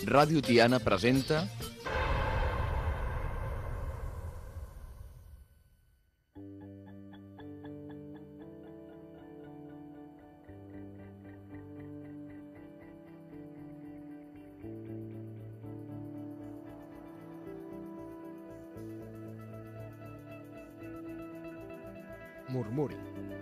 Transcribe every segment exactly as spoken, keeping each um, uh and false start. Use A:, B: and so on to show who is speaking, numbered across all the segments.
A: Ràdio Tiana presenta...
B: Murmuri.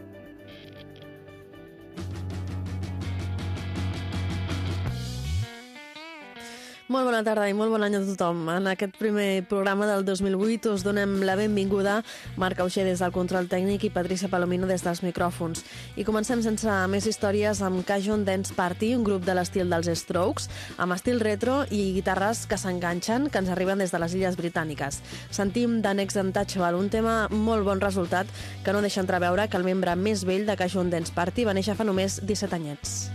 C: Molt bona tarda i molt bon any a tothom. En aquest primer programa del dos mil vuit us donem la benvinguda Marc Auger des del control tècnic i Patricia Palomino des dels micròfons. I comencem sense més històries amb Cajun Dance Party, un grup de l'estil dels Strokes, amb estil retro i guitarres que s'enganxen, que ens arriben des de les Illes Britàniques. Sentim The Next Untouchable, un tema molt bon resultat que no deixa entreveure que el membre més vell de Cajun Dance Party va néixer fa només disset anyets.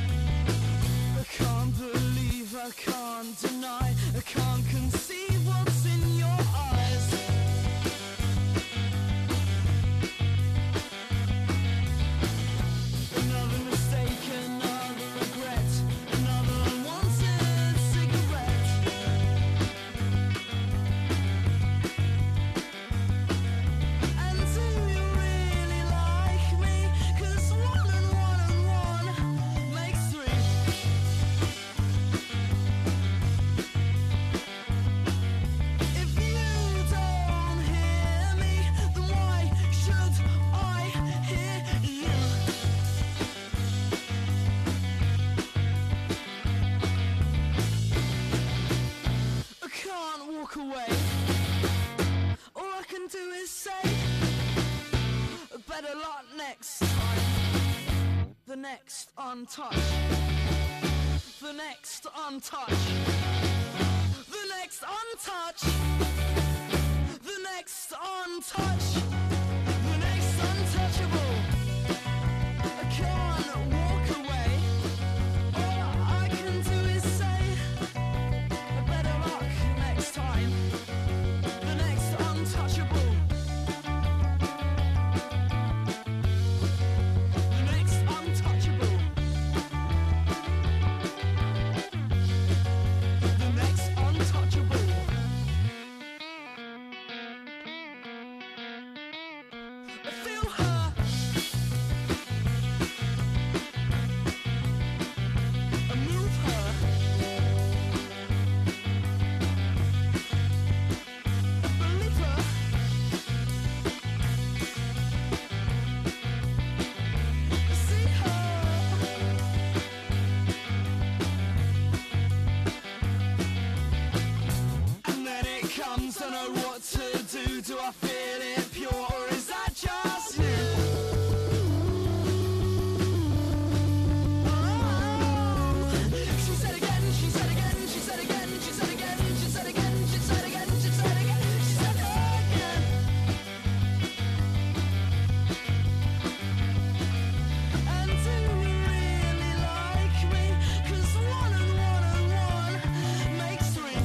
D: I can't deny, I can't conceive what's in your eyes. Another mistake, another regret, another unwanted cigarette. And do you really like me? 'Cause one and one and one makes three. Away. All I can do is say, better luck next time. The next untouched. The next untouched. The next untouched. The next untouched. The next untouchable. I can't walk away. All I can do is say, better luck next time. The next untouchable. The next untouchable. The next untouchable. I feel her. I move her. Don't know what to do, do I feel it pure or is that just you? Oh, she said again, she said again, she said again, she said again, she said again, she said again, she said again, she said again. And do you really like me? 'Cause one and one and one makes three.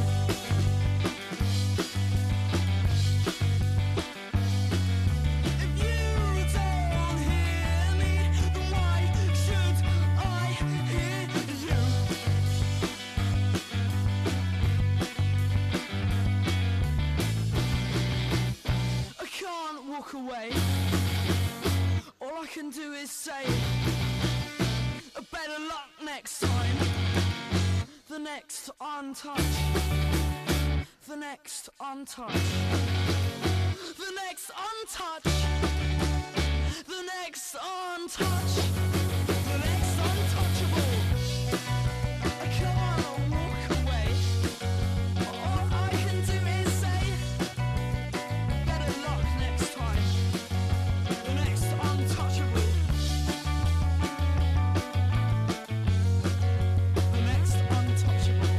D: Away. All I can do is say, better luck next time. The next untouched. The next untouched. The next untouched. The next untouched. The next untouchable. I can't walk away. All I can do is say, better luck next time. The next untouchable. The next untouchable.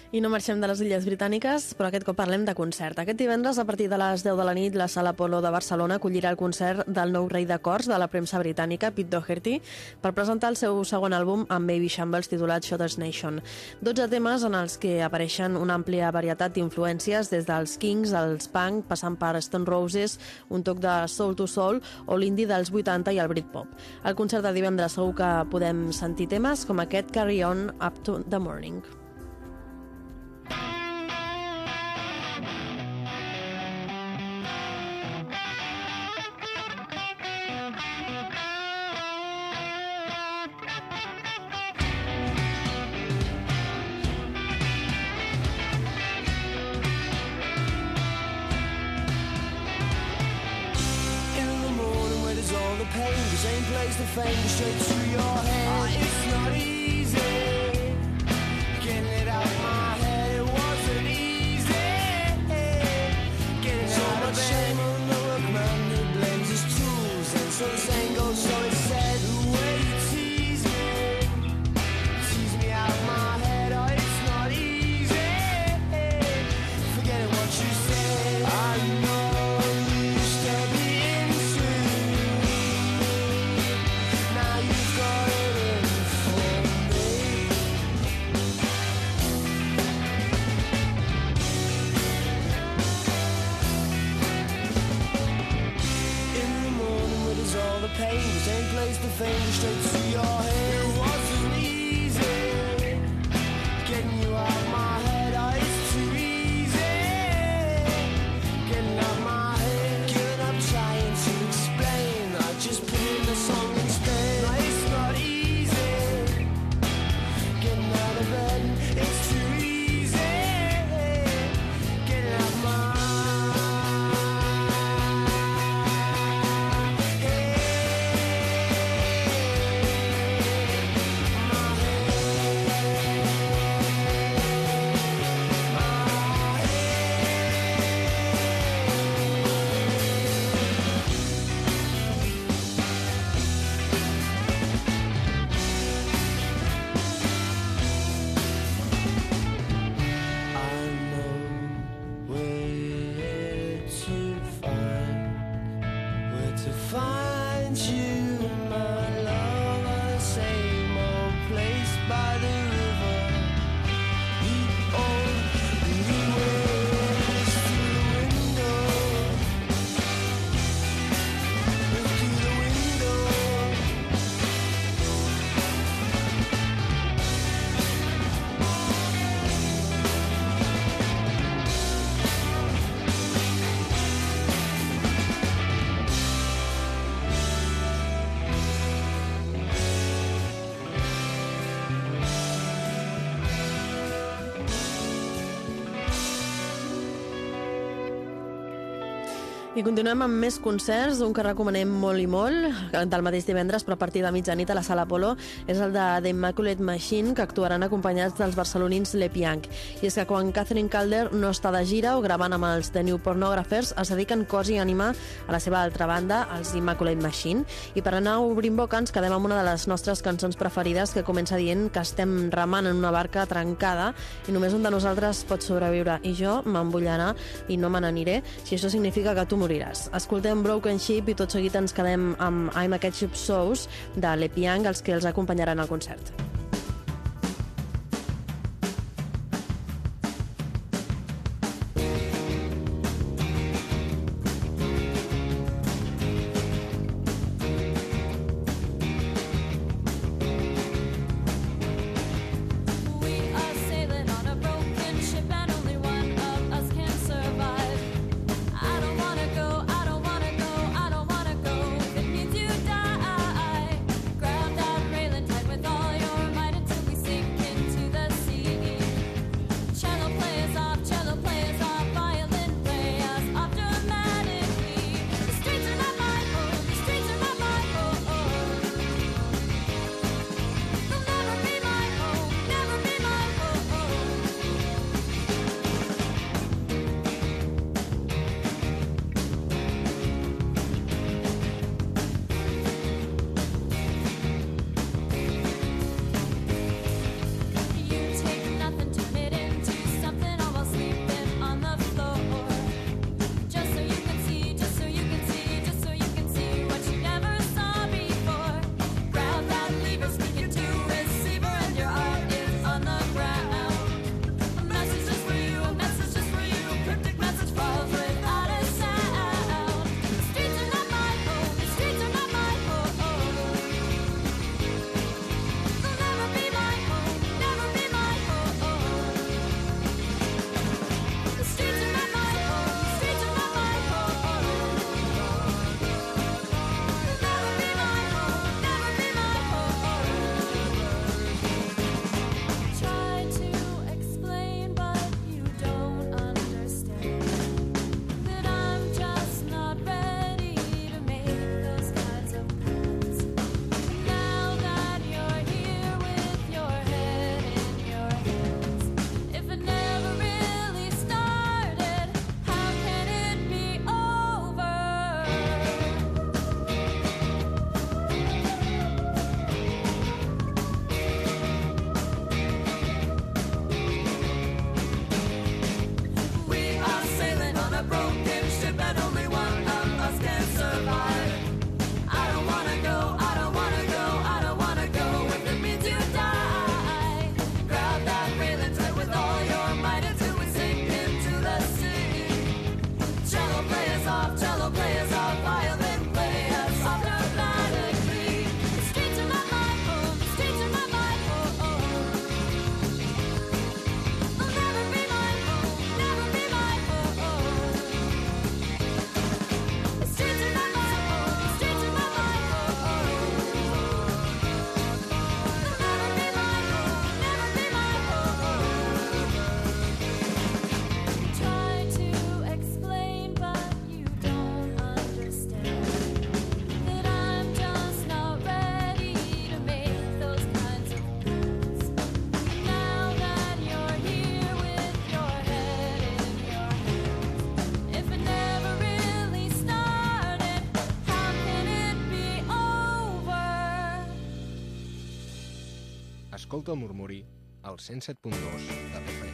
C: I no marxem de les Illes Britàniques, però aquest cop parlem de concert. Aquest divendres, a partir de les deu de la nit, la Sala Apolo de Barcelona acollirà el concert del nou rei de cors de la premsa britànica, Pete Doherty, per presentar el seu segon àlbum amb Baby Shambles titulat Shotter's Nation. dotze temes en els que apareixen una àmplia varietat d'influències, des dels Kings, els punk, passant per Stone Roses, un toc de soul to soul o l'indie dels vuitanta i el Britpop. Al concert de divendres segur que podem sentir temes com aquest Carry On Up to the Morning.
D: Pain, the same place the fame goes straight through your head. Oh, it's not easy getting it out of my head. It wasn't easy getting so out of bed. So much shame on the workman who blames his tools, and so the saying goes, so it's said. The way you tease me, tease me out of my head. Oh, it's not easy forgetting what you said. I know you used to be into. Pain, the same place the fame goes straight to your head. It wasn't easy getting you out of my head. Oh, it's too easy getting out of my head. Giving up trying to explain, I just put in the song instead. No, it's not easy getting out of bed. It's too easy getting out of my head.
C: I continuem amb més concerts, un que recomanem molt i molt, del mateix divendres, però a partir de mitjanit a la Sala Apolo, és el de The Immaculate Machine, que actuaran acompanyats dels barcelonins Le Pianc. I és que quan Catherine Calder no està de gira o gravant amb els The New Pornographers, es dediquen cos i ànima a la seva altra banda, els Immaculate Machine. I per anar obrint boca ens quedem amb una de les nostres cançons preferides, que comença dient que estem remant en una barca trencada i només un de nosaltres pot sobreviure. I jo me'n vull anar i no me n'aniré, si això significa que tu moriràs. Escoltem Broken Ship i tot seguit ens quedem amb I'm a Ketchup Sauce de Le Pianc, els que els acompanyaran al concert.
A: Ground out, railing tight with all your
B: Escolta el Murmuri al cent set punt dos de F M.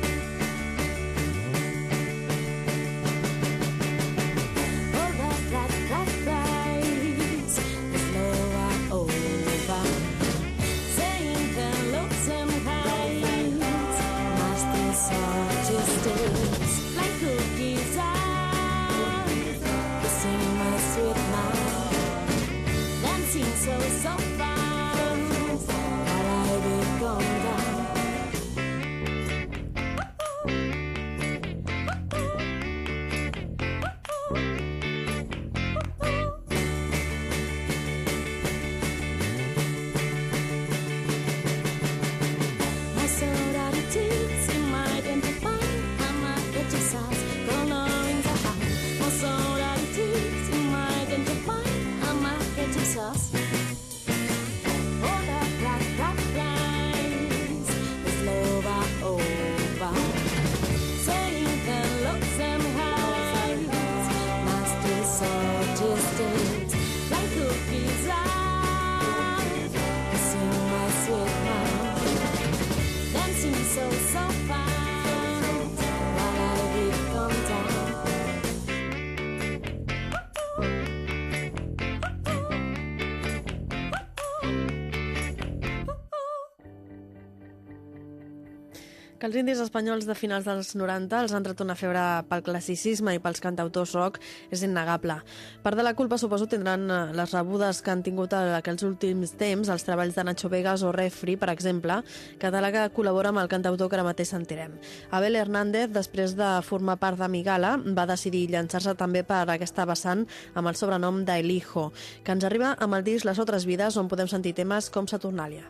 C: Que els indis espanyols de finals dels noranta els han tret una febre pel classicisme i pels cantautors rock és innegable. Part de la culpa, suposo, tindran les rebudes que han tingut aquells últims temps els treballs de Nacho Vegas o Refri, per exemple, català que col·labora amb el cantautor que ara mateix sentirem. Abel Hernández, després de formar part de Migala, va decidir llançar-se també per aquesta vessant amb el sobrenom d'El Hijo, que ens arriba amb el disc Les Otras Vidas, on podem sentir temes com Saturnalia.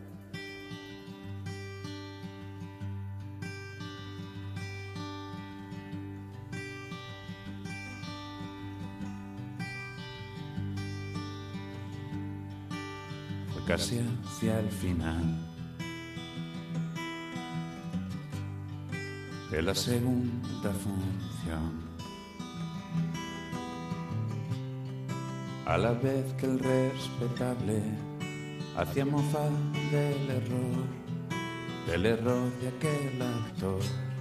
A: Casi hacia el final de la segunda función, a la vez que el respetable hacía mofa del error, del error de aquel actor.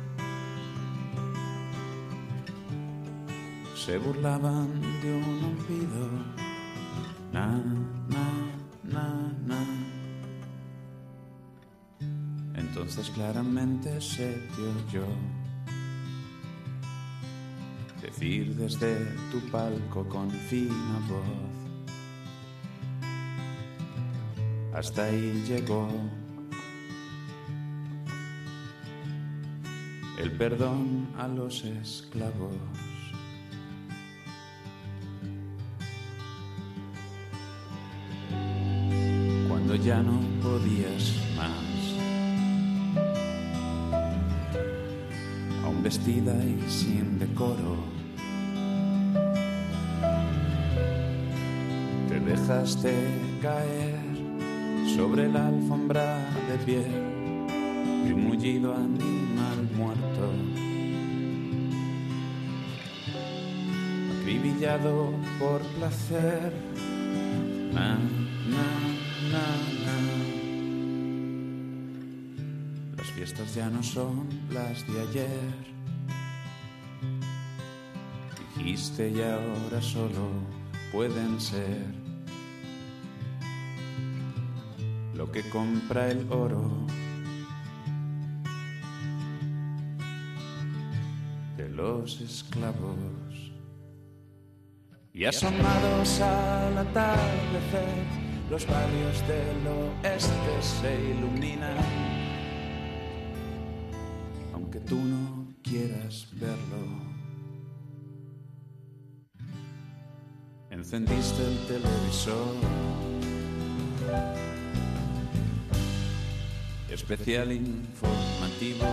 A: Se burlaban de un olvido, na, na, na, na. Entonces claramente se te oyó decir desde tu palco con fina voz: hasta ahí llegó el perdón a los esclavos. Cuando ya no podías más, aún vestida y sin decoro, te dejaste caer sobre la alfombra de piel de un mullido animal muerto, acribillado por placer. Na, na, na, na. Las fiestas ya no son las de ayer, dijiste, y ahora solo pueden ser lo que compra el oro de los esclavos. Y asomados al atardecer, los barrios del oeste se iluminan, aunque tú no quieras verlo. Encendiste el televisor, especial informativo.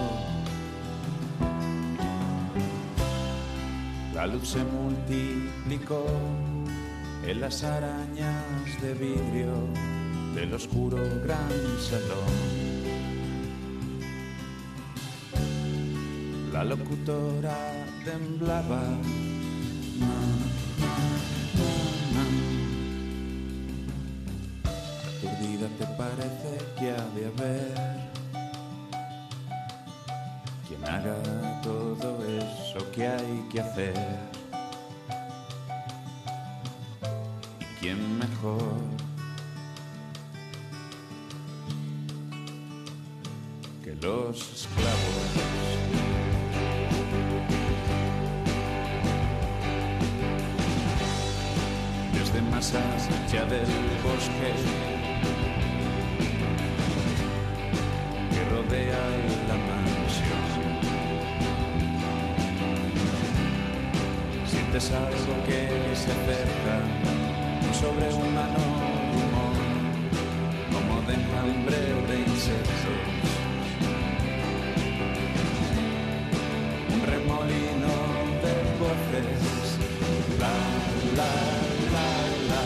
A: La luz se multiplicó en las arañas de vidrio del oscuro gran salón. La locutora temblaba. Na, na, na, na. Aturdida te parece que ha de haber hacer. ¿Y quién mejor que los esclavos? Desde más allá del bosque que rodea la mansión, sientes algo que se acerca sobre un mano rumor, como de enjambre de insectos, un remolino de voces, la, la, la, la.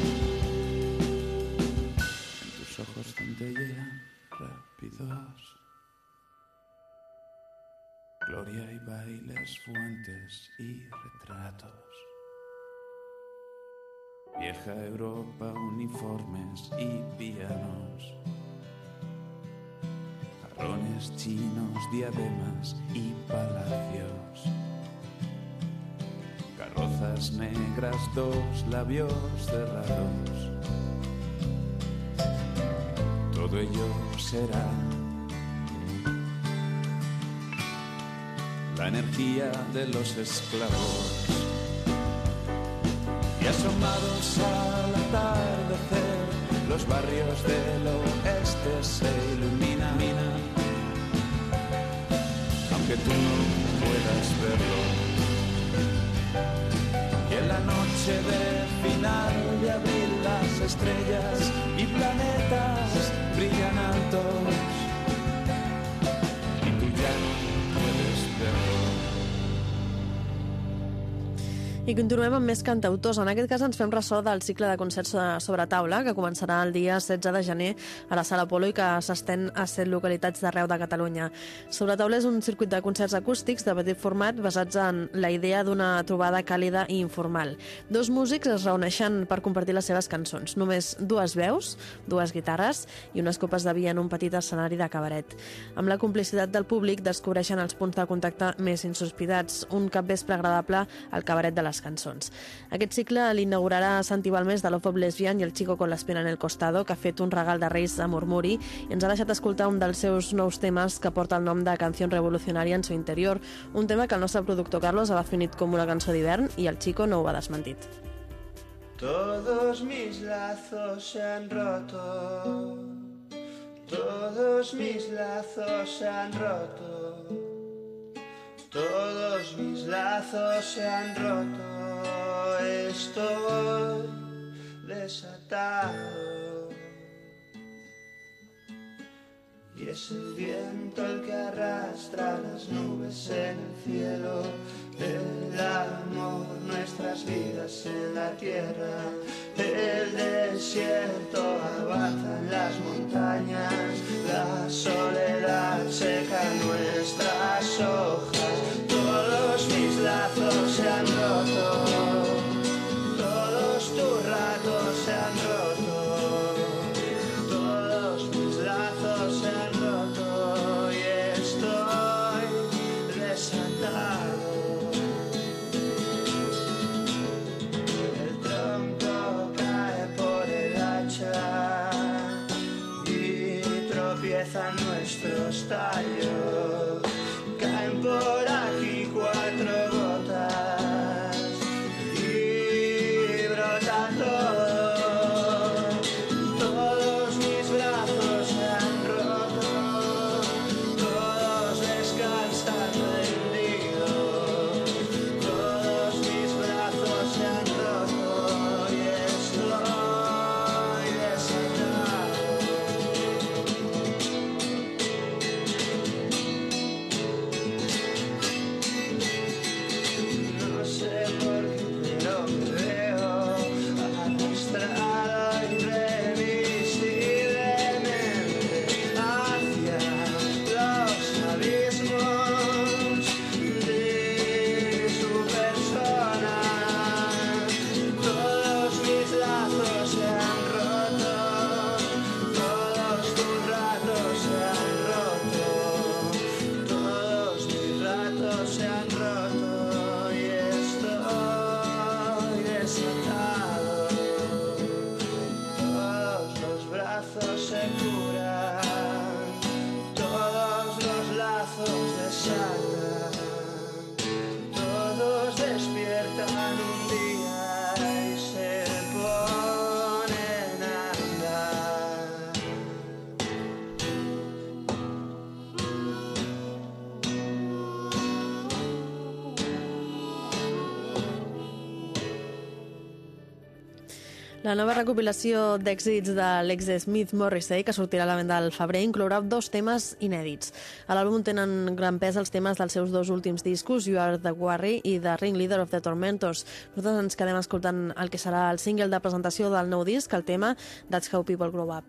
A: En tus ojos centellean rápidos gloria y bailes, fuentes y retratos. Vieja Europa, uniformes y pianos, jarrones chinos, diademas y palacios, carrozas negras, dos labios cerrados. Todo ello será la energía de los esclavos. Y asomados al atardecer, los barrios del oeste se iluminan, aunque tú no puedas verlo. Y en la noche de final de abril las estrellas y planetas brillan altos, y tú ya no puedes verlo.
C: I continuem amb més cantautors. En aquest cas ens fem ressò del cicle de concerts sobre taula que començarà el dia setze de gener a la Sala Apolo i que s'estén a set localitats d'arreu de Catalunya. Sobre taula és un circuit de concerts acústics de petit format basats en la idea d'una trobada càlida i informal. Dos músics es reuneixen per compartir les seves cançons. Només dues veus, dues guitarres i unes copes de vi en un petit escenari de cabaret. Amb la complicitat del públic descobreixen els punts de contacte més insospitats. Un capvespre agradable al cabaret de les cançons. Aquest cicle l'inaugurarà Santi Balmes de Love of Lesbian i el Chico con la espina en el costado, que ha fet un regal de Reis a Murmuri i ens ha deixat escoltar un dels seus nous temes que porta el nom de Canción Revolucionaria en su interior, un tema que el nostre productor Carlos ha definit com una cançó d'hivern i el Chico no ho ha desmentit.
D: Todos mis lazos se han roto, todos mis lazos se han roto. Todos mis lazos se han roto, estoy desatado. Y es el viento el que arrastra las nubes en el cielo, el amor, nuestras vidas en la tierra. El desierto avanza en las montañas, la soledad seca nuestras hojas. Todos mis lazos se han roto, todos tus ratos se han roto, todos mis lazos se han roto y estoy desatado. El tronco cae por el hacha y tropiezan nuestros tallos, caen por aquí cuatro gotas y brota todo. Todos mis brazos se han roto, todos descansan rendidos, todos mis brazos se han roto y estoy desatado.
C: La nova recopilació d'èxits de l'ex-Smith Morrissey, que sortirà a la venda al febrer, inclourà dos temes inèdits. A l'àlbum tenen gran pes els temes dels seus dos últims discos, You Are the Worry i The Ringleader of the Tormentors. Nosaltres ens quedem escoltant el que serà el single de presentació del nou disc, el tema That's How People Grow Up.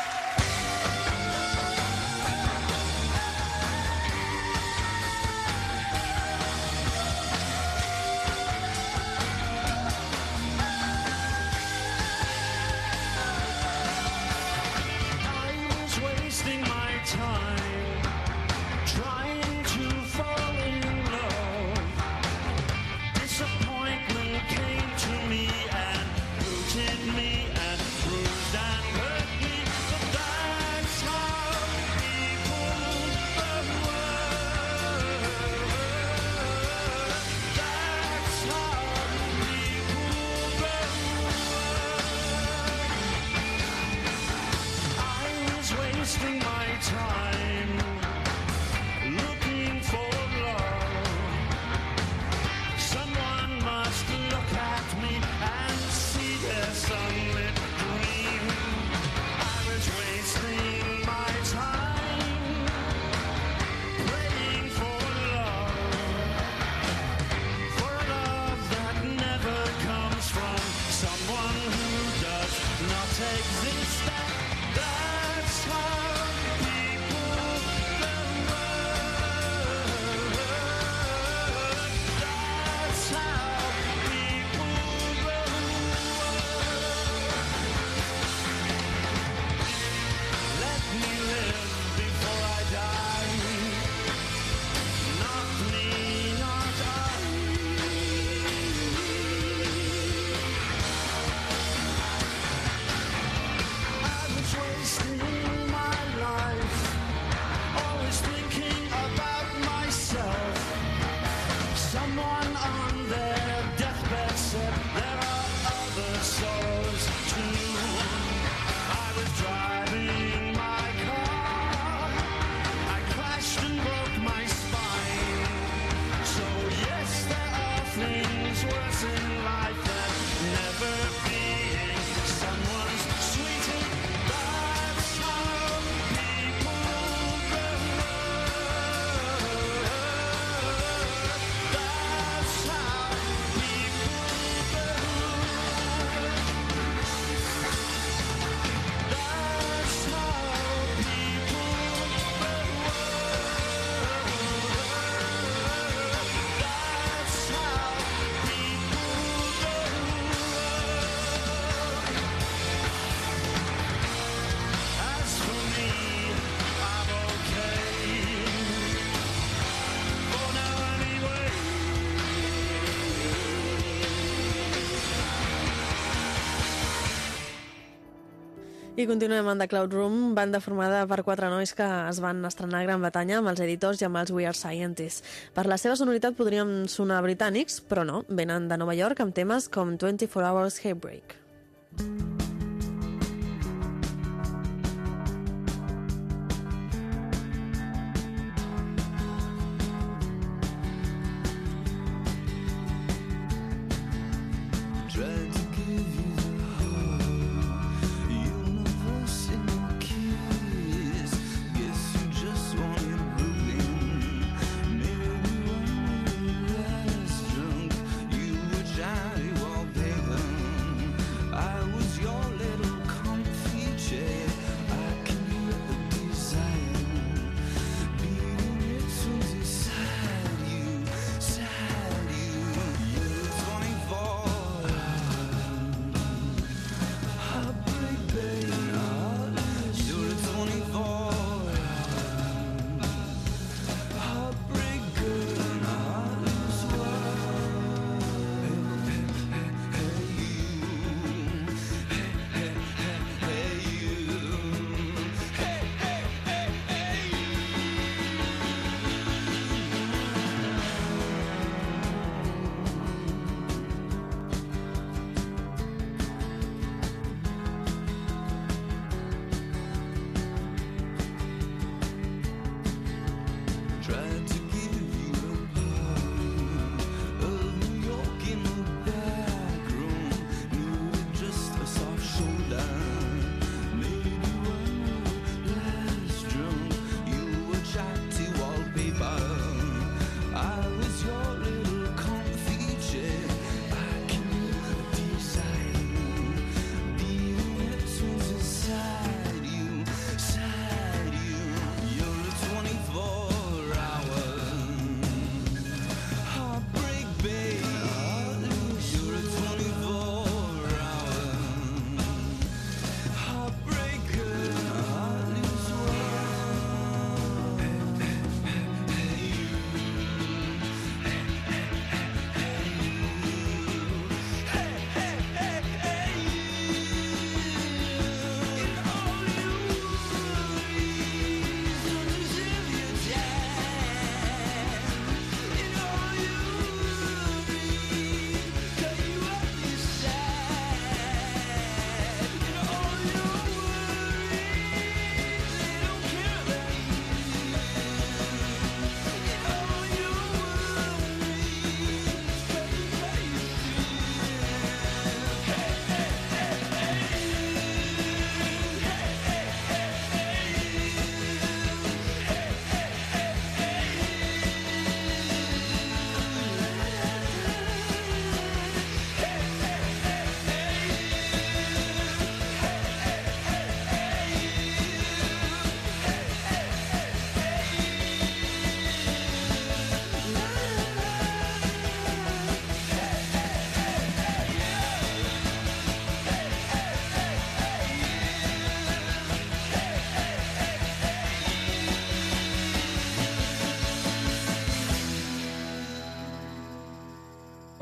C: I continuem amb The Cloud Room, banda formada per quatre nois que es van estrenar a Gran Bretanya amb els editors i amb els We Are Scientists. Per la seva sonoritat podríem sonar britànics, però no, venen de Nova York amb temes com twenty-four hours Heartbreak.
E: I was yours.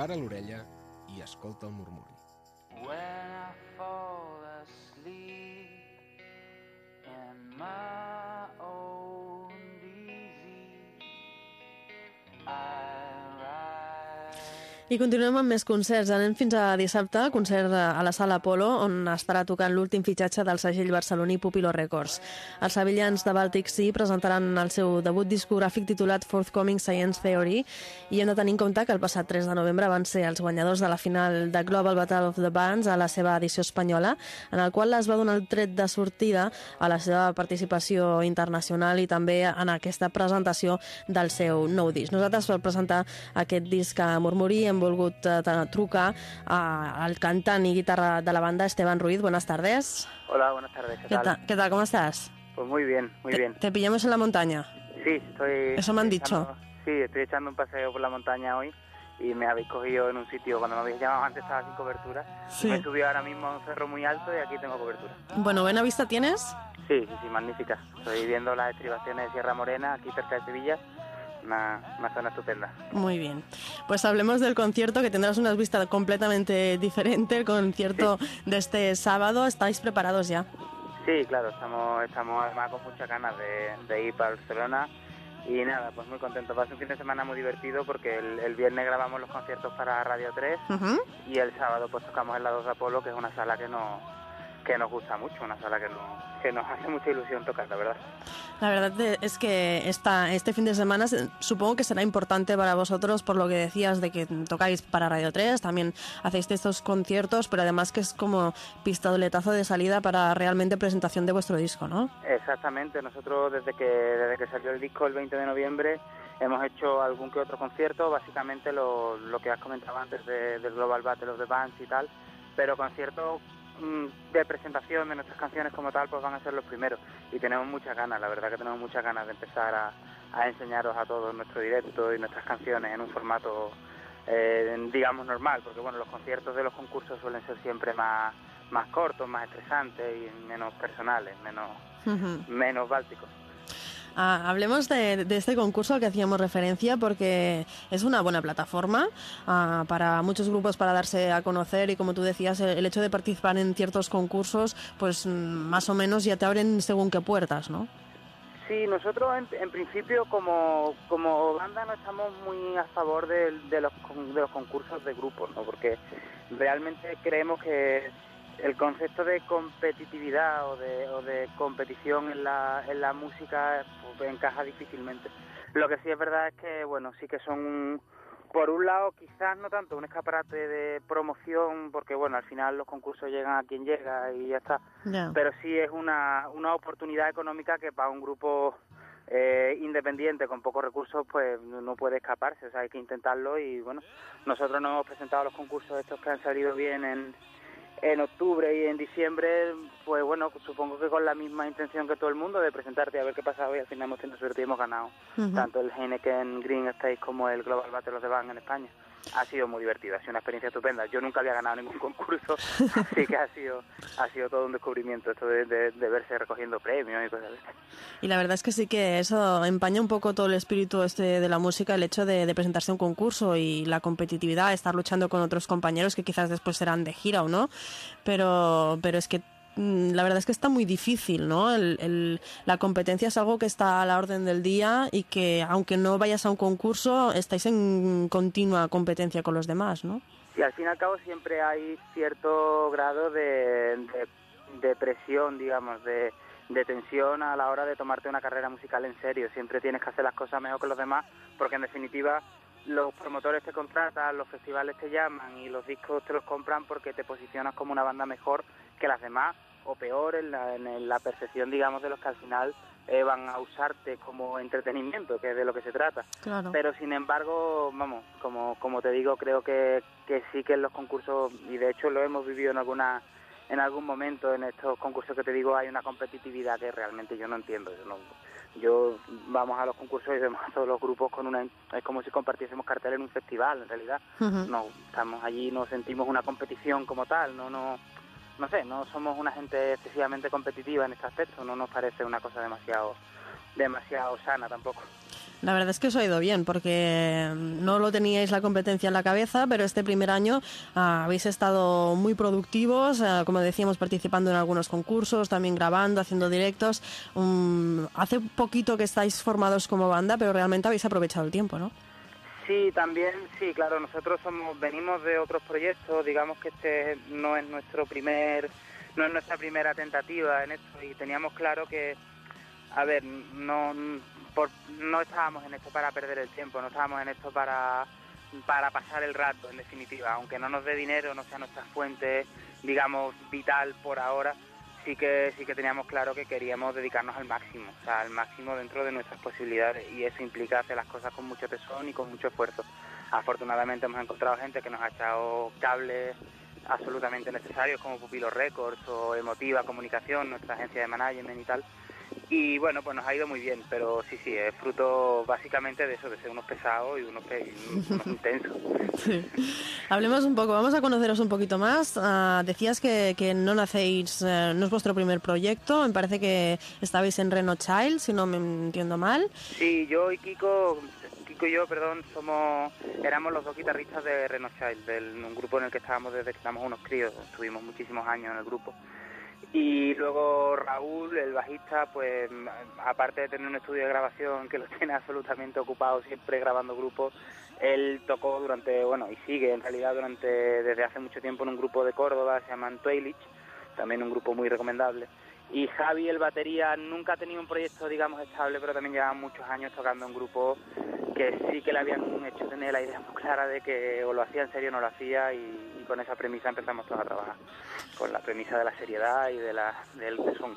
B: Para l'orella i escolta el murmuri.
A: When I fall asleep in my own easy, I
C: I continuem amb més concerts. Anem fins a dissabte, concert a la Sala Apolo, on estarà tocant l'últim fitxatge del segell barceloní Pupilo Records. Els sevillans de Baltic Sea presentaran el seu debut discogràfic titulat Forthcoming Science Theory, i hem de tenir en compte que el passat tres de novembre van ser els guanyadors de la final de Global Battle of the Bands a la seva edició espanyola, en el qual es va donar el tret de sortida a la seva participació internacional i també en aquesta presentació del seu nou disc. Nosaltres, per presentar aquest disc a Murmuri, hem volgut eh, trucar al cantant i guitarra de la banda, Esteban Ruiz. Buenas tardes.
E: Hola, buenas tardes. ¿Qué,
C: ¿Qué
E: tal?
C: tal? ¿Qué tal? ¿Cómo estás?
E: Pues muy bien, muy
C: te,
E: bien.
C: ¿Te pillamos en la montaña?
E: Sí, estoy...
C: Eso me han
E: estoy
C: dicho.
E: echando- sí, estoy echando un paseo por la montaña hoy y me habéis cogido en un sitio, cuando me habéis llamado antes estaba sin cobertura.
C: Sí.
E: Me subí ahora mismo a un cerro muy alto y aquí tengo cobertura.
C: Bueno, ¿buena vista tienes?
E: Sí, sí, sí, magnífica. Estoy viendo las estribaciones de Sierra Morena, aquí cerca de Sevilla. Una, una zona estupenda.
C: Muy bien. Pues hablemos del concierto, que tendrás una vista completamente diferente, el concierto de este sábado. ¿Estáis preparados ya?
E: Sí, claro, estamos, estamos además con muchas ganas de, de ir para Barcelona y nada, pues muy contentos. Va a ser un fin de semana muy divertido porque el, el viernes grabamos los conciertos para Radio tres
C: Ujú.
E: y el sábado pues tocamos en la dos de Apolo, que es una sala que nos, que nos gusta mucho, una sala que, no, que nos hace mucha ilusión tocar, la verdad.
C: La verdad es que esta, este fin de semana se- supongo que será importante para vosotros, por lo que decías de que tocáis para Radio tres, también hacéis estos conciertos, pero además que es como pistoletazo de salida para realmente presentación de vuestro disco, ¿no?
E: Exactamente, nosotros desde que desde que salió el disco el veinte de noviembre hemos hecho algún que otro concierto, básicamente lo, lo que has comentado antes de, del Global Battle of the Bands y tal, pero conciertos mm, de presentación de nuestras canciones como tal pues van a ser los primeros y tenemos muchas ganas, la verdad que tenemos muchas ganas de empezar a, a enseñaros a todos nuestro directo y nuestras canciones en un formato eh, digamos normal, porque bueno, los conciertos de los concursos suelen ser siempre más, más cortos, más estresantes y menos personales, menos
C: Ujú.
E: menos bálticos.
C: Ah, hablemos de, de este concurso al que hacíamos referencia, porque es una buena plataforma ah, para muchos grupos para darse a conocer, y como tú decías, el, el hecho de participar en ciertos concursos, pues mm, más o menos ya te abren según qué puertas, ¿no?
E: Sí, nosotros en, en principio como, como banda no estamos muy a favor de, de, los, con- de los concursos de grupos, ¿no? Porque realmente creemos que el concepto de competitividad o de, o de competición en la, en la música pues, encaja difícilmente. Lo que sí es verdad es que, bueno, sí que son, un- por un lado, quizás no tanto un escaparate de promoción, porque, bueno, al final los concursos llegan a quien llega y ya está,
C: Ya.
E: pero sí es una, una oportunidad económica que para un grupo eh, independiente con pocos recursos pues no no puede escaparse, o sea, hay que intentarlo y, bueno, nosotros nos hemos presentado a los concursos estos que han salido bien en en octubre y en diciembre, pues bueno, supongo que con la misma intención que todo el mundo de presentarte a ver qué pasaba, y al final hemos tenido suerte y hemos ganado
C: Ujú.
E: tanto el Heineken Green Stage como el Global Battle of the Band en España. Ha sido muy divertido, ha sido una experiencia estupenda. Yo nunca había ganado ningún concurso, así que ha sido ha sido todo un descubrimiento esto de, de, de verse recogiendo premios y cosas así.
C: Y la verdad es que sí que eso empaña un poco todo el espíritu este de la música, el hecho de, de presentarse a un concurso y la competitividad, estar luchando con otros compañeros que quizás después serán de gira o no, pero, pero es que mm, la verdad es que está muy difícil, ¿no? El, el- la competencia es algo que está a la orden del día y que aunque no vayas a un concurso, estáis en continua competencia con los demás, ¿no?
E: Y al fin y al cabo siempre hay cierto grado de, de, de presión, digamos, de, de tensión a la hora de tomarte una carrera musical en serio. Siempre tienes que hacer las cosas mejor que los demás, porque en definitiva los promotores te contratan, los festivales te llaman y los discos te los compran porque te posicionas como una banda mejor que las demás, o peor en la, en la percepción, digamos, de los que al final eh, van a usarte como entretenimiento, que es de lo que se trata.
C: Claro.
E: Pero sin embargo, vamos, como como te digo, creo que, que sí que en los concursos, y de hecho lo hemos vivido en alguna en algún momento en estos concursos que te digo, hay una competitividad que realmente yo no entiendo. Yo, no, yo vamos a los concursos y vemos a todos los grupos con una... Es como si compartiésemos cartel en un festival, en realidad.
C: Ujú.
E: No, estamos allí, no sentimos una competición como tal, no no no sé, no somos una gente excesivamente competitiva en este aspecto, no nos parece una cosa demasiado demasiado sana tampoco.
C: La verdad es que os ha ido bien, porque no lo teníais la competencia en la cabeza, pero este primer año ah, habéis estado muy productivos, ah, como decíamos, participando en algunos concursos, también grabando, haciendo directos. Um, hace poquito que estáis formados como banda, pero realmente habéis aprovechado el tiempo, ¿no?
E: Sí, también, sí, claro, nosotros somos venimos de otros proyectos, digamos que este no es nuestro primer, no es nuestra primera tentativa en esto, y teníamos claro que, a ver, no... Por, no estábamos en esto para perder el tiempo, no estábamos en esto para, para pasar el rato, en definitiva. Aunque no nos dé dinero, no sea nuestra fuente, digamos, vital por ahora, sí que sí que teníamos claro que queríamos dedicarnos al máximo, o sea, al máximo dentro de nuestras posibilidades, y eso implica hacer las cosas con mucho tesón y con mucho esfuerzo. Afortunadamente hemos encontrado gente que nos ha echado cables absolutamente necesarios, como Pupilo Records o Emotiva Comunicación, nuestra agencia de management y tal. Y bueno, pues nos ha ido muy bien, pero sí, sí, es fruto básicamente de eso, de ser unos pesados y unos, pe unos intensos.
C: Sí. Hablemos un poco, vamos a conoceros un poquito más. Uh, decías que, que no nacéis, uh, no es vuestro primer proyecto, me parece que estabais en Reno Child, si no me entiendo mal.
E: Sí, yo y Kiko, Kiko y yo, perdón, somos, éramos los dos guitarristas de Reno Child, del, un grupo en el que estábamos desde que estábamos unos críos, estuvimos muchísimos años en el grupo. Y luego Raúl, el bajista, pues aparte de tener un estudio de grabación que lo tiene absolutamente ocupado siempre grabando grupos, él tocó durante, bueno, y sigue en realidad durante desde hace mucho tiempo en un grupo de Córdoba, se llaman Twailich, también un grupo muy recomendable. Y Javi, el batería, nunca ha tenido un proyecto, digamos, estable, pero también lleva muchos años tocando en grupos que sí que le habían hecho tener la idea muy clara de que o lo hacía en serio o no lo hacía, y, y con esa premisa empezamos todos a trabajar, con la premisa de la seriedad y de la, del tesón.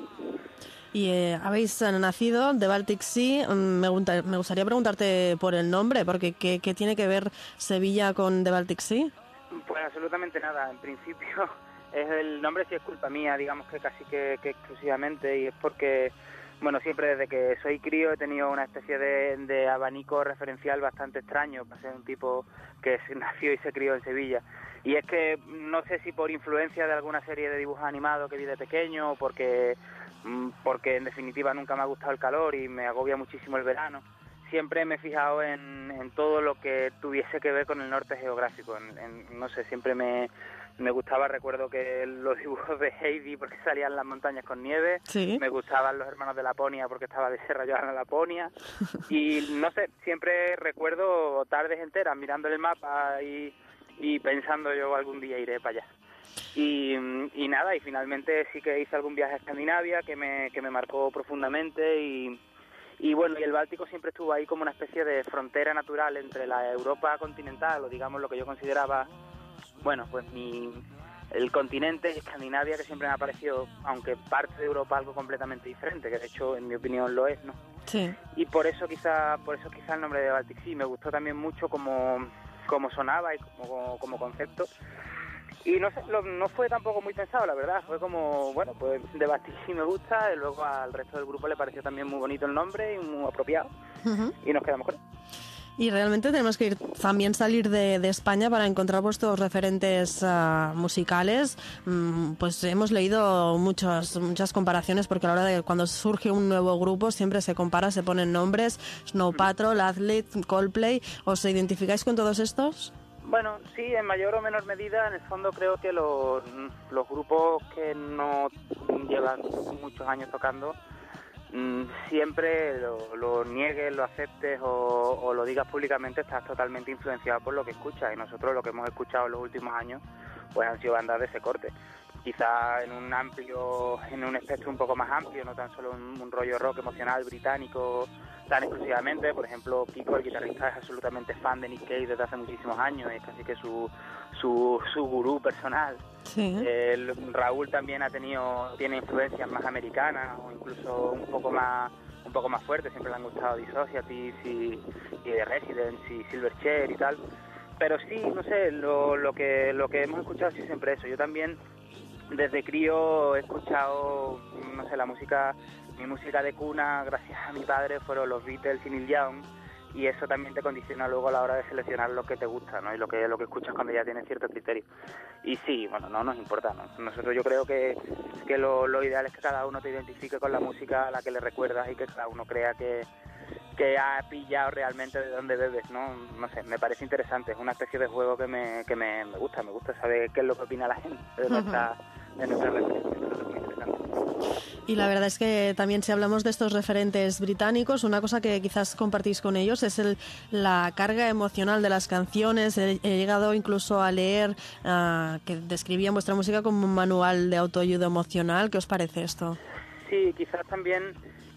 C: Y eh, habéis nacido de Baltic Sea. Me, me gustaría preguntarte por el nombre, porque ¿qué, qué tiene que ver Sevilla con The Baltic Sea?
E: Pues absolutamente nada, en principio es el nombre sí es culpa mía, digamos que casi que, que exclusivamente, y es porque, bueno, siempre desde que soy crío he tenido una especie de, de abanico referencial bastante extraño para ser un tipo que nació y se crió en Sevilla. Y es que no sé si por influencia de alguna serie de dibujos animados que vi de pequeño, o porque, porque en definitiva nunca me ha gustado el calor y me agobia muchísimo el verano, siempre me he fijado en, en todo lo que tuviese que ver con el norte geográfico. En, en, no sé, siempre me, me gustaba, recuerdo que los dibujos de Heidi porque salían las montañas con nieve,
C: ¿sí? Me
E: gustaban los hermanos de Laponia porque estaba desarrollada en Laponia, y no sé, siempre recuerdo tardes enteras mirando el mapa y, y pensando yo algún día iré para allá. Y, y nada, y finalmente sí que hice algún viaje a Escandinavia que me, que me marcó profundamente, y Y bueno, y el Báltico siempre estuvo ahí como una especie de frontera natural entre la Europa continental, o digamos lo que yo consideraba, bueno, pues mi el continente, y Escandinavia, que siempre me ha parecido, aunque parte de Europa, algo completamente diferente, que de hecho, en mi opinión, lo es, ¿no?
C: Sí.
E: Y por eso quizá, por eso quizá el nombre de Baltic Sea me gustó también mucho como, como sonaba y como, como concepto. Y no sé, lo, no fue tampoco muy pensado, la verdad, fue como, bueno, pues de Baltic Sea me gusta, y luego al resto del grupo le pareció también muy bonito el nombre y muy apropiado, uh-huh. Y nos quedamos con él.
C: Y realmente tenemos que ir también salir de, de España para encontrar vuestros referentes uh, musicales. Mm, pues hemos leído muchas muchas comparaciones, porque a la hora de cuando surge un nuevo grupo siempre se compara, se ponen nombres, Snow Patrol, Athlete, Coldplay. ¿Os identificáis con todos estos?
E: Bueno, sí, en mayor o menor medida. En el fondo creo que los, los grupos que no llevan muchos años tocando, siempre lo, lo niegues, lo aceptes o, o lo digas públicamente, estás totalmente influenciado por lo que escuchas, y nosotros lo que hemos escuchado en los últimos años pues han sido bandas de ese corte, quizá en un amplio, en un espectro un poco más amplio, no tan solo un, un rollo rock emocional británico tan exclusivamente. Por ejemplo, Kiko, el guitarrista, es absolutamente fan de Nick Cave desde hace muchísimos años, es casi que su su, su gurú personal.
C: Sí.
E: El, Raúl también ha tenido tiene influencias más americanas o incluso un poco más un poco más fuertes, siempre le han gustado Dissociative y, y The Residents y Silverchair y tal, pero sí, no sé, lo, lo que lo que hemos escuchado sí siempre eso. Yo también desde crío he escuchado, no sé, la música, mi música de cuna, gracias a mi padre, fueron los Beatles y Neil Young, y eso también te condiciona luego a la hora de seleccionar lo que te gusta, ¿no? Y lo que lo que escuchas cuando ya tienes cierto criterio. Y sí, bueno, no nos importa, ¿no? Nosotros yo creo que, que lo, lo ideal es que cada uno te identifique con la música a la que le recuerdas, y que cada uno crea que, que ha pillado realmente de dónde bebes, ¿no? No sé, me parece interesante, es una especie de juego que me, que me, me gusta, me gusta saber qué es lo que opina la gente de nuestra, de nuestra referencia, eso es muy interesante.
C: Y la verdad es que también si hablamos de estos referentes británicos, una cosa que quizás compartís con ellos es el, la carga emocional de las canciones. He, he llegado incluso a leer uh, que describían vuestra música como un manual de autoayuda emocional. ¿Qué os parece esto?
E: Sí, quizás también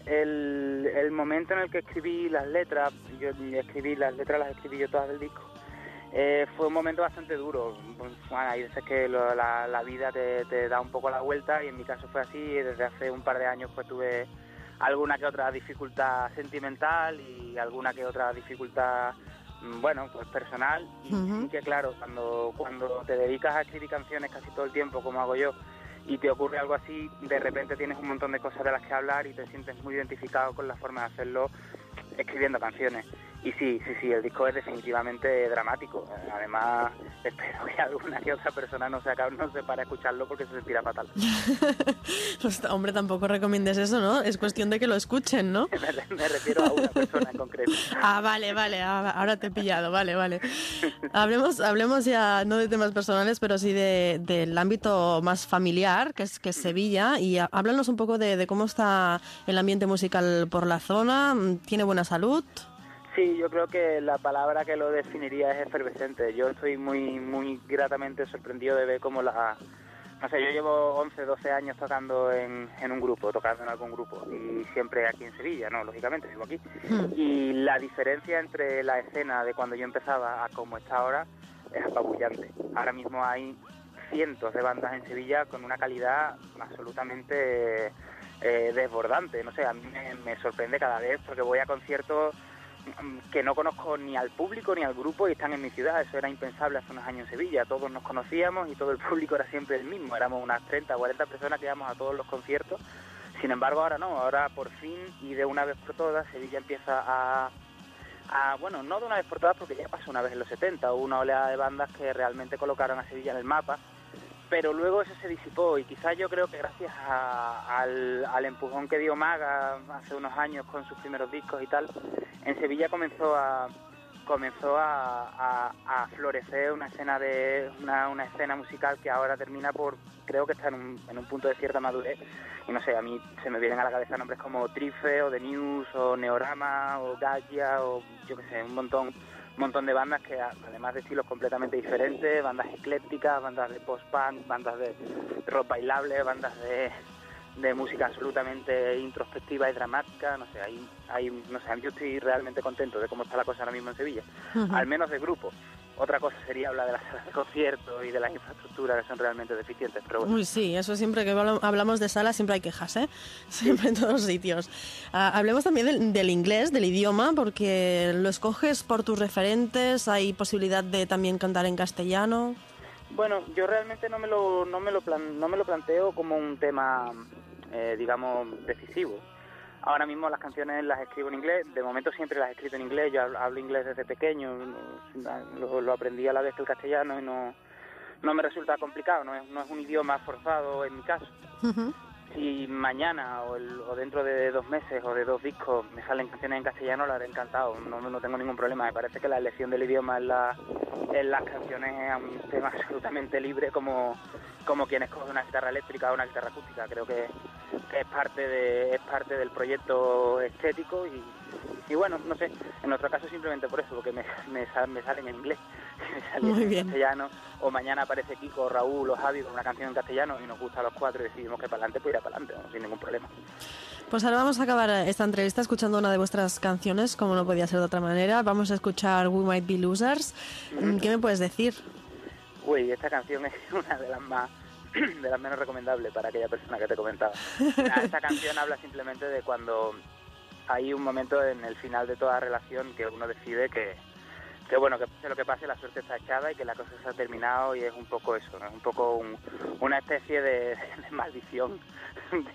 E: el, el momento en el que escribí las letras, yo escribí las letras, las escribí yo todas del disco, eh, fue un momento bastante duro. Bueno, hay veces que lo, la, la vida te, te da un poco la vuelta y en mi caso fue así. Desde hace un par de años pues tuve alguna que otra dificultad sentimental y alguna que otra dificultad, bueno, pues personal. Y uh-huh. sí que claro, cuando, cuando te dedicas a escribir canciones casi todo el tiempo, como hago yo, y te ocurre algo así, de repente tienes un montón de cosas de las que hablar y te sientes muy identificado con la forma de hacerlo escribiendo canciones. Y sí, sí, sí, el disco es definitivamente dramático. Además, espero que alguna que otra persona no se acabe, no se para escucharlo porque se sentirá fatal.
C: Pues, hombre, tampoco recomiendes eso, ¿no? Es cuestión de que lo escuchen, ¿no?
E: me, me refiero a una persona en concreto.
C: Ah, vale, vale, ahora te he pillado, vale, vale. Hablemos, hablemos ya, no de temas personales, pero sí de, del ámbito más familiar, que es, que es Sevilla, y háblanos un poco de, de cómo está el ambiente musical por la zona. ¿Tiene buena salud?
E: Sí, yo creo que la palabra que lo definiría es efervescente. Yo estoy muy muy gratamente sorprendido de ver cómo la... No sé, yo llevo once, doce años tocando en, en un grupo, tocando en algún grupo, y siempre aquí en Sevilla, ¿no? Lógicamente, vivo aquí. Mm. Y la diferencia entre la escena de cuando yo empezaba a como está ahora es apabullante. Ahora mismo hay cientos de bandas en Sevilla con una calidad absolutamente eh, desbordante. No sé, a mí me, me sorprende cada vez porque voy a conciertos que no conozco ni al público ni al grupo y están en mi ciudad. Eso era impensable hace unos años en Sevilla. Todos nos conocíamos y todo el público era siempre el mismo. Éramos unas treinta o cuarenta personas que íbamos a todos los conciertos. Sin embargo, ahora no. Ahora, por fin, y de una vez por todas, Sevilla empieza a... a bueno, no de una vez por todas, porque ya pasó una vez en los setenta. Hubo una oleada de bandas que realmente colocaron a Sevilla en el mapa. Pero luego eso se disipó y quizás yo creo que gracias a, al, al empujón que dio Maga hace unos años con sus primeros discos y tal, en Sevilla comenzó a comenzó a, a, a florecer una escena de una, una escena musical que ahora termina por, creo que está en un, en un punto de cierta madurez. Y no sé, a mí se me vienen a la cabeza nombres como Trife o The News o Neorama o Gaia o yo qué sé, un montón un montón de bandas que además de estilos completamente diferentes, bandas eclécticas, bandas de post-punk, bandas de rock bailable, bandas de, de música absolutamente introspectiva y dramática. No sé, hay, hay, no sé, yo estoy realmente contento de cómo está la cosa ahora mismo en Sevilla, uh-huh. al menos de grupo. Otra cosa sería hablar de las salas de conciertos y de las infraestructuras que son realmente deficientes, pero bueno.
C: Uy, sí, eso siempre que hablamos de salas siempre hay quejas, ¿eh? Siempre sí. En todos sitios. Uh, hablemos también del, del inglés, del idioma, porque lo escoges por tus referentes, hay posibilidad de también cantar en castellano.
E: Bueno, yo realmente no me lo no me lo plan, no me lo planteo como un tema, eh, digamos, decisivo. Ahora mismo las canciones las escribo en inglés, de momento siempre las he escrito en inglés, yo hablo inglés desde pequeño, lo, lo aprendí a la vez que el castellano y no, no me resulta complicado, no es, no es un idioma forzado en mi caso. Uh-huh. Si mañana o, el, o dentro de dos meses o de dos discos me salen canciones en castellano, lo haré encantado, no, no tengo ningún problema. Me parece que la elección del idioma en, la, en las canciones es un tema absolutamente libre, como, como quien escoge una guitarra eléctrica o una guitarra acústica. Creo que, que es parte de es parte del proyecto estético y, y bueno, no sé, en nuestro caso simplemente por eso, porque me, me, me salen en inglés, me salen
C: Muy
E: en
C: bien.
E: castellano, o mañana aparece Kiko, o Raúl o Javi con una canción en castellano y nos gusta a los cuatro y decidimos que para adelante, pues irá para adelante, ¿no? Sin ningún problema.
C: Pues ahora vamos a acabar esta entrevista escuchando una de vuestras canciones, como no podía ser de otra manera. Vamos a escuchar We Might Be Losers. Mm-hmm. ¿Qué me puedes decir?
E: Uy, esta canción es una de las más de las menos recomendables para aquella persona que te comentaba. Esta canción habla simplemente de cuando hay un momento en el final de toda relación que uno decide que, que bueno, que pase lo que pase, la suerte está echada y que la cosa se ha terminado, y es un poco eso, ¿no? Es un poco un, una especie de, de maldición de,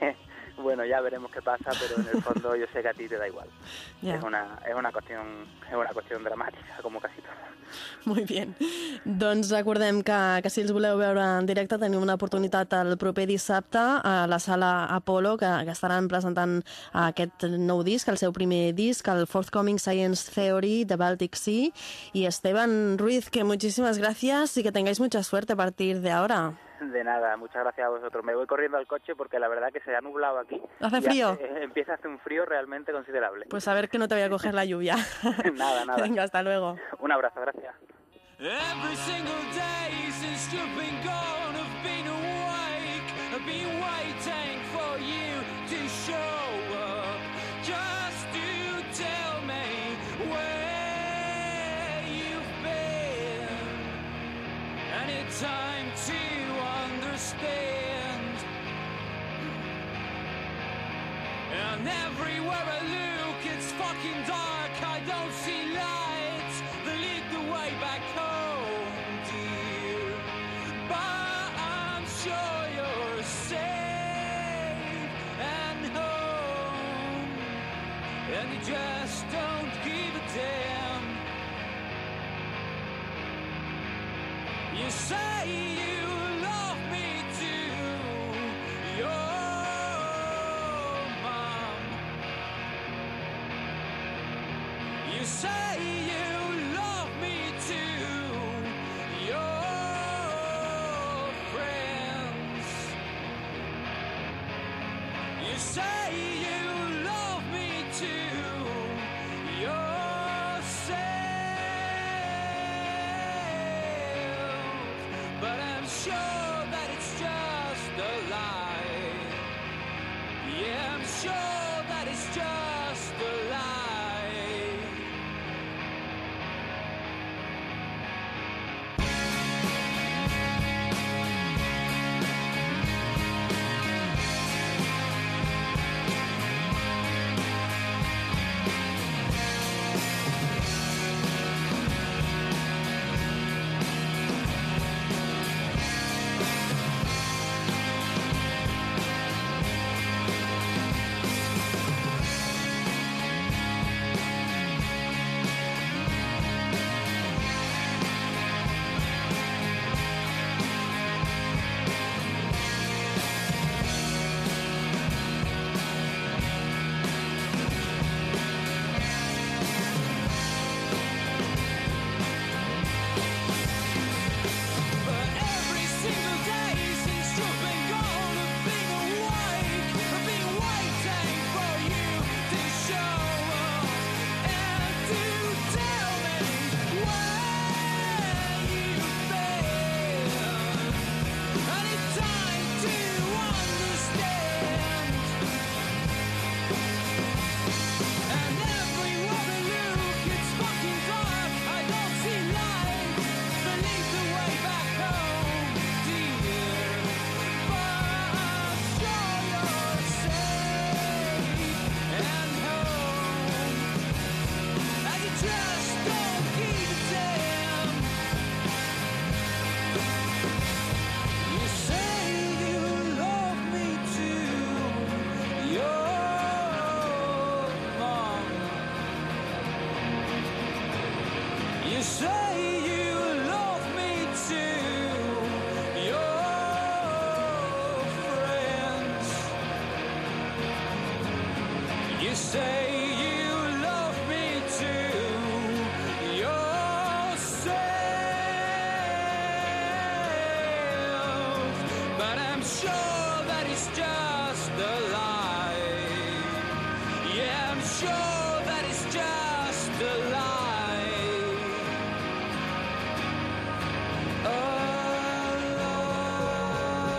E: Bueno, ya veremos qué pasa, pero en el fondo yo sé que a ti te da igual.
C: Ja.
E: Es una, és una qüestió, és una qüestió dramàtica, com quasi tot.
C: Molt bé. Doncs recordem que, que si els voleu veure en directe teniu una oportunitat el proper dissabte a la sala Apollo, que, que estaran presentant aquest nou disc, el seu primer disc, el Forthcoming Science Theory de Baltic Sea. Y Esteban Ruiz, que muchísimas gracias y que tengáis mucha suerte a partir de ahora.
E: De nada, muchas gracias a vosotros. Me voy corriendo al coche porque la verdad que se ha nublado aquí.
C: ¿Hace
E: y
C: frío?
E: hace- empieza a hacer un frío realmente considerable.
C: Pues a ver que no te voy a coger la lluvia.
E: Nada, nada.
C: Venga, hasta luego.
E: Un abrazo, gracias.
D: Every single day since you've been gone, I've been awake. I've been waiting for you to show up, just to tell me where you've been. And it's time to understand. And everywhere I look, it's fucking dark. I don't see lights that lead the way back home, dear. But I'm sure you're safe and home. And you just don't give a damn. You say you love me too. Your mom. You say you love me too. Your friends. You say you love me too. Yourself. But I'm sure that it's just a lie. Yeah, I'm sure that it's just a lie. But every single day since you've been gone, I've been awake. I've been waiting for you to show up and to tell me where you've been. And it's time to understand. And everywhere I look, it's fucking dark. I don't see light that leads the way back home, dear. But I'm sure you're safe and home. And you just don't give a damn. You say you love me too. Your mom. You say you love me too. Your friends. You say you love me too. Yourself. But I'm sure that it's just a lie. Yeah, I'm sure that it's just a lie.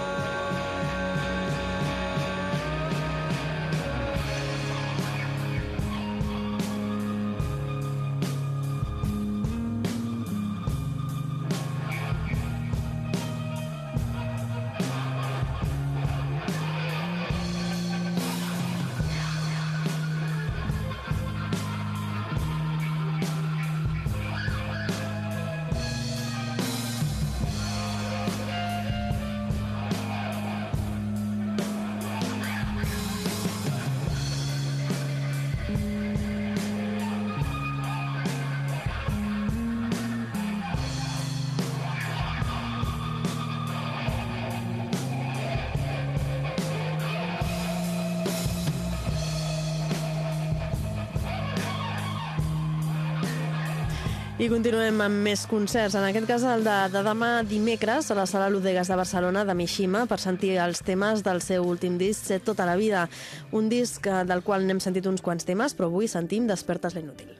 D: A lie.
C: I continuem amb més concerts, en aquest cas el de, de demà dimecres a la Sala Ludegas de Barcelona de Mishima per sentir els temes del seu últim disc, Ser tota la vida, un disc del qual n'hem sentit uns quants temes, però avui sentim Despertes l'inútil.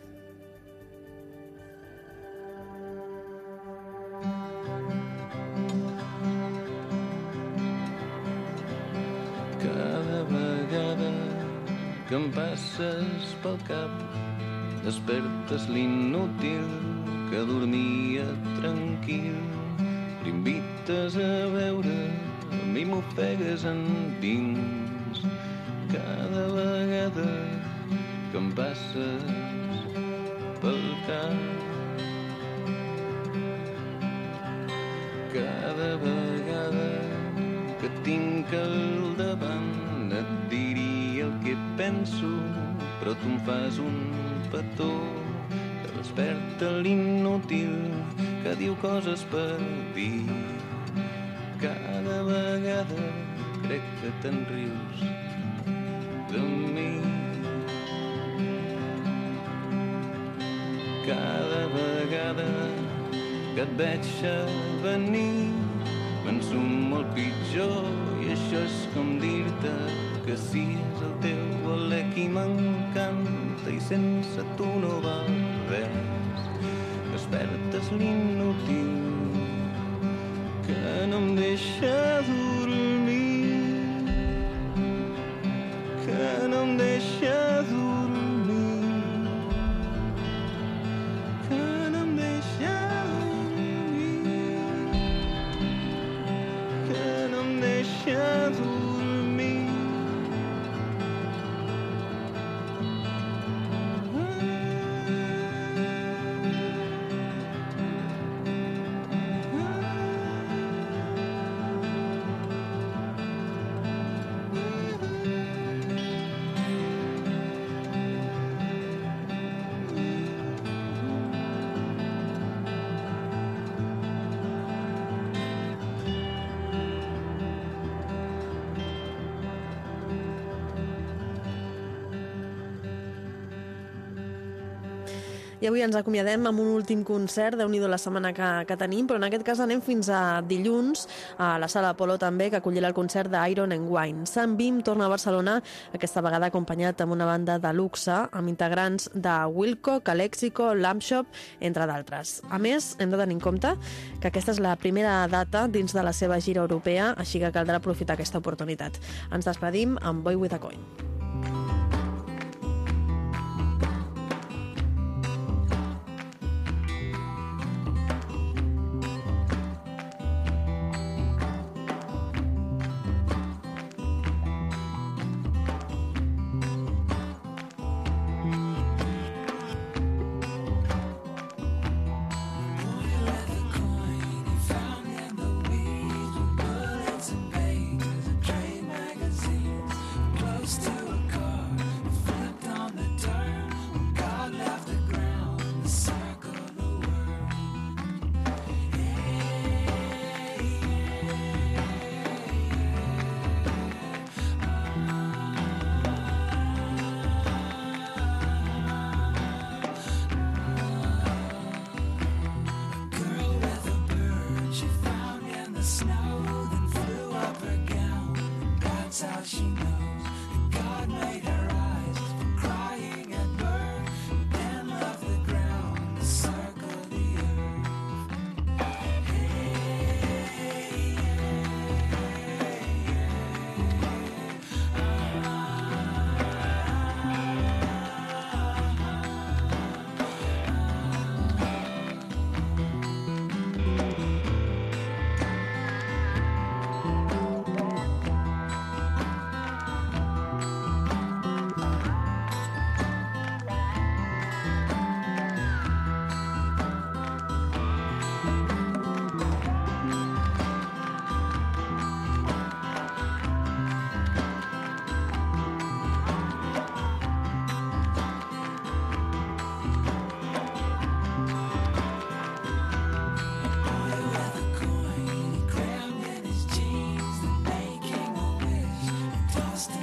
F: Cada vegada que em passes pel cap despertes l'inútil que dormia tranquil. L'invites a veure, a mi m'ofegues endins. Cada vegada que em passes pel cap, cada vegada que tinc al davant et diria el que penso, però tu em fas un petó que desperta l'inútil que diu coses per dir. Cada vegada crec que te'n rius de mi. Cada vegada que et veig a venir m'ensumo el pitjor i això és com dir-te que sí és el teu alè qui m'encanta i sense tu no val res. Despertes l'inútil que no em deixa dormir, que no em deixa dormir, que no em deixa deixa dormir.
C: I avui ens acomiadem amb un últim concert, Déu-n'hi-do la setmana que, que tenim, però en aquest cas anem fins a dilluns, a la Sala Apolo també, que acollirà el concert d'Iron and Wine. Sam Bim torna a Barcelona, aquesta vegada acompanyat amb una banda de luxe, amb integrants de Wilco, Calexico, Lampshop, entre d'altres. A més, hem de tenir en compte que aquesta és la primera data dins de la seva gira europea, així que caldrà aprofitar aquesta oportunitat. Ens despedim amb Boy with a Coin.
D: Lost